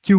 Chương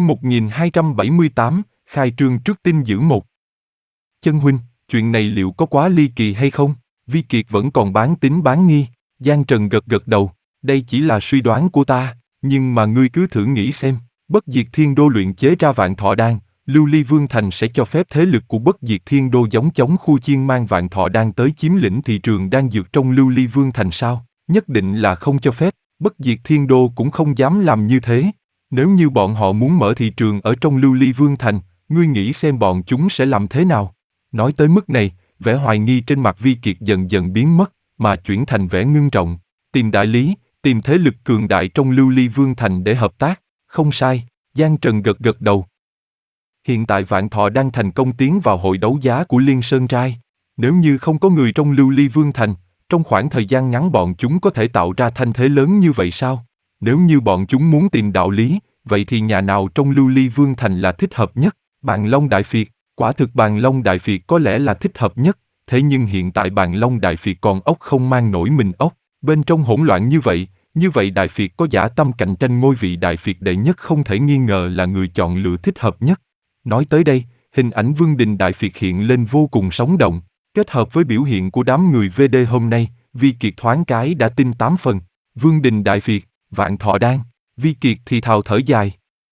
1278, khai trương trước tin dữ một. Chân huynh, chuyện này liệu có quá ly kỳ hay không? Vi Kiệt vẫn còn bán tín bán nghi. Giang Trần gật gật đầu, đây chỉ là suy đoán của ta, nhưng mà ngươi cứ thử nghĩ xem, Bất Diệt Thiên Đô luyện chế ra Vạn Thọ Đan, Lưu Ly Vương Thành sẽ cho phép thế lực của Bất Diệt Thiên Đô giống chống khu chiên mang Vạn Thọ Đan tới chiếm lĩnh thị trường đan dược trong Lưu Ly Vương Thành sao? Nhất định là không cho phép, Bất Diệt Thiên Đô cũng không dám làm như thế. Nếu như bọn họ muốn mở thị trường ở trong Lưu Ly Vương Thành, ngươi nghĩ xem bọn chúng sẽ làm thế nào? Nói tới mức này, vẻ hoài nghi trên mặt Vi Kiệt dần dần biến mất, mà chuyển thành vẻ ngưng trọng. Tìm đại lý, tìm thế lực cường đại trong Lưu Ly Vương Thành để hợp tác, không sai, Giang Trần gật gật đầu. Hiện tại Vạn Thọ đang thành công tiến vào hội đấu giá của Liên Sơn Trai. Nếu như không có người trong Lưu Ly Vương Thành, trong khoảng thời gian ngắn bọn chúng có thể tạo ra thanh thế lớn như vậy sao? Nếu như bọn chúng muốn tìm đạo lý, vậy thì nhà nào trong Lưu Ly Vương Thành là thích hợp nhất? Bàn Long Đại Phiệt, quả thực Bàn Long Đại Phiệt có lẽ là thích hợp nhất, thế nhưng hiện tại Bàn Long Đại Phiệt còn ốc không mang nổi mình ốc, bên trong hỗn loạn như vậy Đại Phiệt có dã tâm cạnh tranh ngôi vị Đại Phiệt đệ nhất không thể nghi ngờ là người chọn lựa thích hợp nhất. Nói tới đây, hình ảnh Vương Đình Đại Phiệt hiện lên vô cùng sống động, kết hợp với biểu hiện của đám người VD hôm nay, Vi Kiệt thoáng cái đã tin 8 phần. Vương Đình Đại Phiệt, Vạn Thọ Đan, Vi Kiệt thì thào thở dài.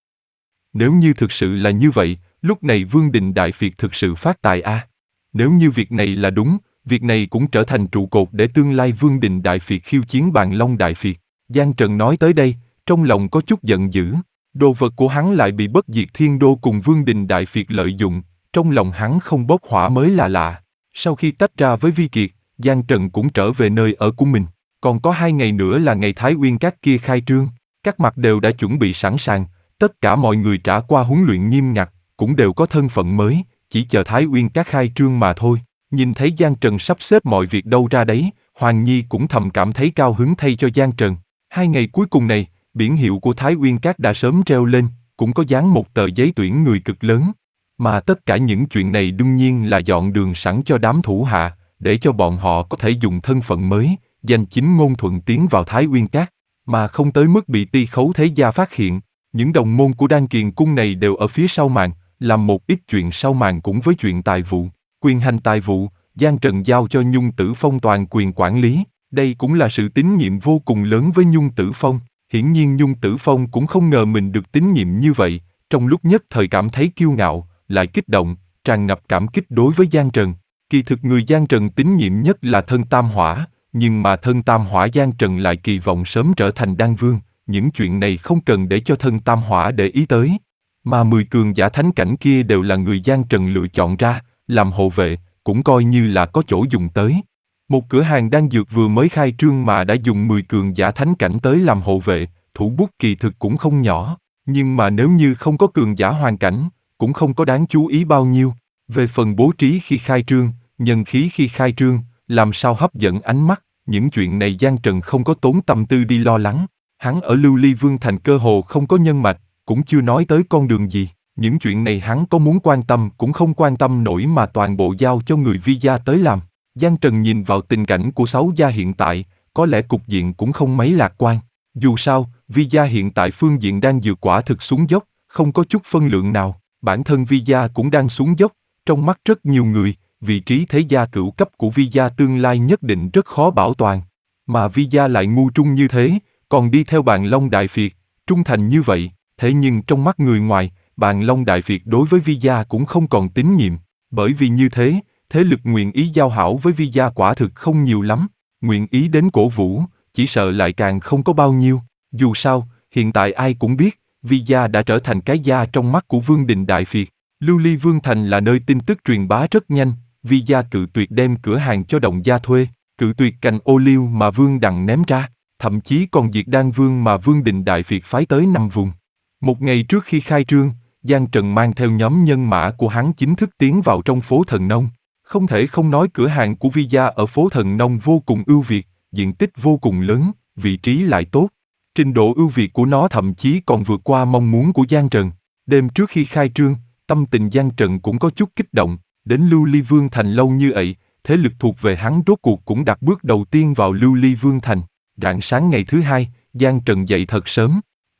Nếu như thực sự là như vậy, lúc này Vương Đình Đại Phiệt thực sự phát tài a. Nếu như việc này là đúng, việc này cũng trở thành trụ cột để tương lai Vương Đình Đại Phiệt khiêu chiến Bàn Long Đại Phiệt. Giang Trần nói tới đây, trong lòng có chút giận dữ. Đồ vật của hắn lại bị Bất Diệt Thiên Đô cùng Vương Đình Đại Phiệt lợi dụng, trong lòng hắn không bốc hỏa mới là lạ. Sau khi tách ra với Vi Kiệt, Giang Trần cũng trở về nơi ở của mình. Còn có 2 ngày nữa là ngày Thái Uyên Các kia khai trương, các mặt đều đã chuẩn bị sẵn sàng, tất cả mọi người trải qua huấn luyện nghiêm ngặt, cũng đều có thân phận mới, chỉ chờ Thái Uyên Các khai trương mà thôi. Nhìn thấy Giang Trần sắp xếp mọi việc đâu ra đấy, Hoàng Nhi cũng thầm cảm thấy cao hứng thay cho Giang Trần. 2 ngày cuối cùng này, biển hiệu của Thái Uyên Các đã sớm treo lên, cũng có dán một tờ giấy tuyển người cực lớn. Mà tất cả những chuyện này đương nhiên là dọn đường sẵn cho đám thủ hạ, để cho bọn họ có thể dùng thân phận mới, danh chính ngôn thuận tiến vào Thái Uyên Các, mà không tới mức bị Ti Khấu Thế Gia phát hiện. Những đồng môn của Đan Kiền Cung này đều ở phía sau màn, làm một ít chuyện sau màn cũng với chuyện tài vụ. Quyền hành tài vụ, Giang Trần giao cho Nhung Tử Phong toàn quyền quản lý, đây cũng là sự tín nhiệm vô cùng lớn với Nhung Tử Phong. Hiển nhiên Nhung Tử Phong cũng không ngờ mình được tín nhiệm như vậy, trong lúc nhất thời cảm thấy kiêu ngạo, lại kích động, tràn ngập cảm kích đối với Giang Trần. Kỳ thực người Giang Trần tín nhiệm nhất là thân Tam Hỏa, nhưng mà thân Tam Hỏa Giang Trần lại kỳ vọng sớm trở thành Đan Vương, những chuyện này không cần để cho thân Tam Hỏa để ý tới. Mà 10 cường giả thánh cảnh kia đều là người Giang Trần lựa chọn ra, làm hộ vệ, cũng coi như là có chỗ dùng tới. Một cửa hàng đan dược vừa mới khai trương mà đã dùng 10 cường giả thánh cảnh tới làm hộ vệ, thủ bút kỳ thực cũng không nhỏ, nhưng mà nếu như không có cường giả hoàn cảnh, cũng không có đáng chú ý bao nhiêu. Về phần bố trí khi khai trương, nhân khí khi khai trương, làm sao hấp dẫn ánh mắt, những chuyện này Giang Trần không có tốn tâm tư đi lo lắng. Hắn ở Lưu Ly Vương Thành cơ hồ không có nhân mạch, cũng chưa nói tới con đường gì. Những chuyện này hắn có muốn quan tâm cũng không quan tâm nổi mà toàn bộ giao cho người Vi gia tới làm. Giang Trần nhìn vào tình cảnh của 6 gia hiện tại, có lẽ cục diện cũng không mấy lạc quan. Dù sao, Vi gia hiện tại phương diện đang dược quả thực xuống dốc, không có chút phân lượng nào. Bản thân Vi gia cũng đang xuống dốc, trong mắt rất nhiều người, vị trí thế gia cửu cấp của Vi gia tương lai nhất định rất khó bảo toàn. Mà Vi gia lại ngu trung như thế, còn đi theo Bàn Long Đại Phiệt, trung thành như vậy, thế nhưng trong mắt người ngoài, Bàn Long Đại Phiệt đối với Vi gia cũng không còn tín nhiệm, bởi vì như thế, thế lực nguyện ý giao hảo với Vi gia quả thực không nhiều lắm, nguyện ý đến cổ vũ, chỉ sợ lại càng không có bao nhiêu. Dù sao, hiện tại ai cũng biết, Vi gia đã trở thành cái gia trong mắt của Vương Đình Đại Phiệt. Lưu Ly Vương Thành là nơi tin tức truyền bá rất nhanh, Vi gia cự tuyệt đem cửa hàng cho Động gia thuê, cự tuyệt cành ô liu mà Vương Đằng ném ra, thậm chí còn diệt Đan Vương mà Vương Đình Đại Phiệt phái tới 5 vùng. Một ngày trước khi khai trương, Giang Trần mang theo nhóm nhân mã của hắn chính thức tiến vào trong phố Thần Nông. Không thể không nói cửa hàng của Vi gia ở phố Thần Nông vô cùng ưu việt, diện tích vô cùng lớn, vị trí lại tốt. Trình độ ưu việt của nó thậm chí còn vượt qua mong muốn của Giang Trần. Đêm trước khi khai trương, tâm tình Giang Trần cũng có chút kích động, đến Lưu Ly Vương Thành lâu như vậy, thế lực thuộc về hắn rốt cuộc cũng đặt bước đầu tiên vào Lưu Ly Vương Thành. Rạng sáng ngày thứ hai, Giang Trần dậy thật sớm.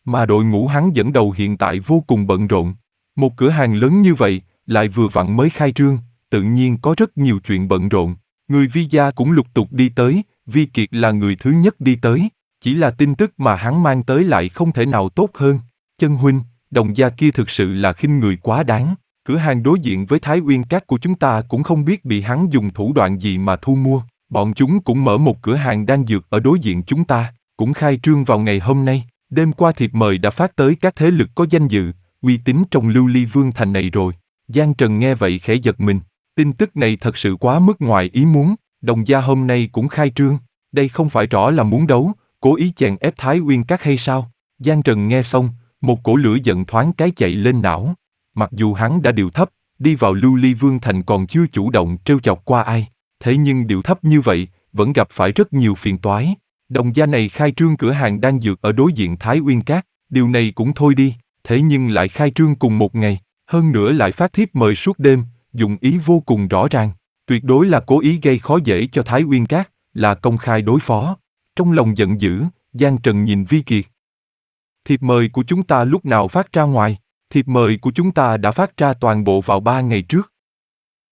Mà đội ngũ hắn dẫn đầu hiện tại vô cùng bận rộn. Một cửa hàng lớn như vậy, lại vừa vặn mới khai trương, tự nhiên có rất nhiều chuyện bận rộn. Người Vi gia cũng lục tục đi tới, Vi Kiệt là người thứ nhất đi tới. Chỉ là tin tức mà hắn mang tới lại không thể nào tốt hơn. Chân huynh, Đồng gia kia thực sự là khinh người quá đáng. Cửa hàng đối diện với Thái Uyên Các của chúng ta cũng không biết bị hắn dùng thủ đoạn gì mà thu mua. Bọn chúng cũng mở một cửa hàng đan dược ở đối diện chúng ta, cũng khai trương vào ngày hôm nay. Đêm qua thiệp mời đã phát tới các thế lực có danh dự, uy tín trong Lưu Ly Vương thành này rồi. Giang Trần nghe vậy khẽ giật mình. Tin tức này thật sự quá mức ngoài ý muốn. Đồng gia hôm nay cũng khai trương. Đây không phải rõ là muốn đấu, cố ý chèn ép Thái Uyên Các hay sao? Giang Trần nghe xong, một cổ lửa giận thoáng cái chạy lên não. Mặc dù hắn đã điệu thấp, đi vào Lưu Ly Vương thành còn chưa chủ động trêu chọc qua ai, thế nhưng điệu thấp như vậy, vẫn gặp phải rất nhiều phiền toái. Đồng gia này khai trương cửa hàng đan dược ở đối diện Thái Uyên Các, điều này cũng thôi đi, thế nhưng lại khai trương cùng một ngày, hơn nữa lại phát thiếp mời suốt đêm, dụng ý vô cùng rõ ràng, tuyệt đối là cố ý gây khó dễ cho Thái Uyên Các, là công khai đối phó. Trong lòng giận dữ, Giang Trần nhìn Vi Kiệt. Thiệp mời của chúng ta lúc nào phát ra ngoài? Thiệp mời của chúng ta đã phát ra toàn bộ vào 3 ngày trước.